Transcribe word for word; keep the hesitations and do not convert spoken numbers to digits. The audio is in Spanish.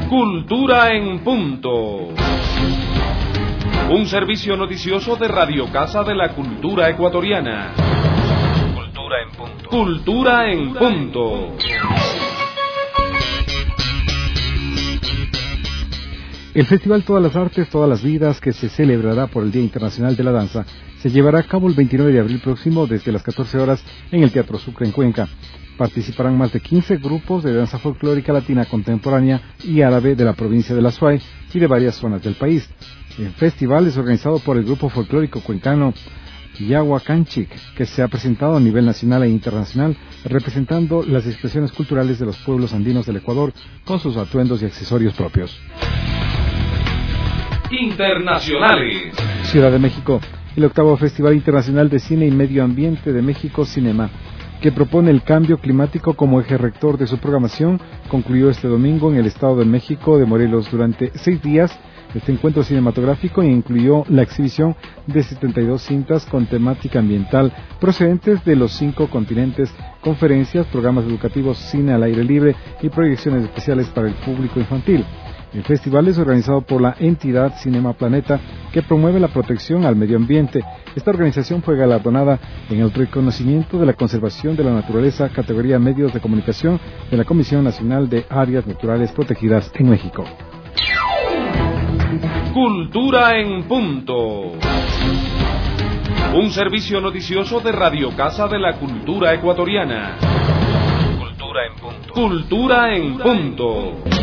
Cultura en punto. Un servicio noticioso de Radio Casa de la Cultura Ecuatoriana. Cultura en punto. Cultura en punto. El Festival Todas las Artes, Todas las Vidas, que se celebrará por el Día Internacional de la Danza, se llevará a cabo el veintinueve de abril próximo desde las catorce horas en el Teatro Sucre en Cuenca. Participarán más de quince grupos de danza folclórica latina contemporánea y árabe de la provincia de La Suay y de varias zonas del país. El festival es organizado por el grupo folclórico cuencano Yahuacanchic, que se ha presentado a nivel nacional e internacional representando las expresiones culturales de los pueblos andinos del Ecuador con sus atuendos y accesorios propios. Internacionales. Ciudad de México. El octavo Festival Internacional de Cine y Medio Ambiente de México, Cinema, que propone el cambio climático como eje rector de su programación, concluyó este domingo en el Estado de México de Morelos. Durante seis días, este encuentro cinematográfico incluyó la exhibición de setenta y dos cintas con temática ambiental procedentes de los cinco continentes, conferencias, programas educativos, cine al aire libre y proyecciones especiales para el público infantil. El festival es organizado por la entidad Cinema Planeta, que promueve la protección al medio ambiente. Esta organización fue galardonada en el reconocimiento de la conservación de la naturaleza, categoría Medios de Comunicación, de la Comisión Nacional de Áreas Naturales Protegidas en México. Cultura en punto. Un servicio noticioso de Radio Casa de la Cultura Ecuatoriana. Cultura en punto. Cultura en punto.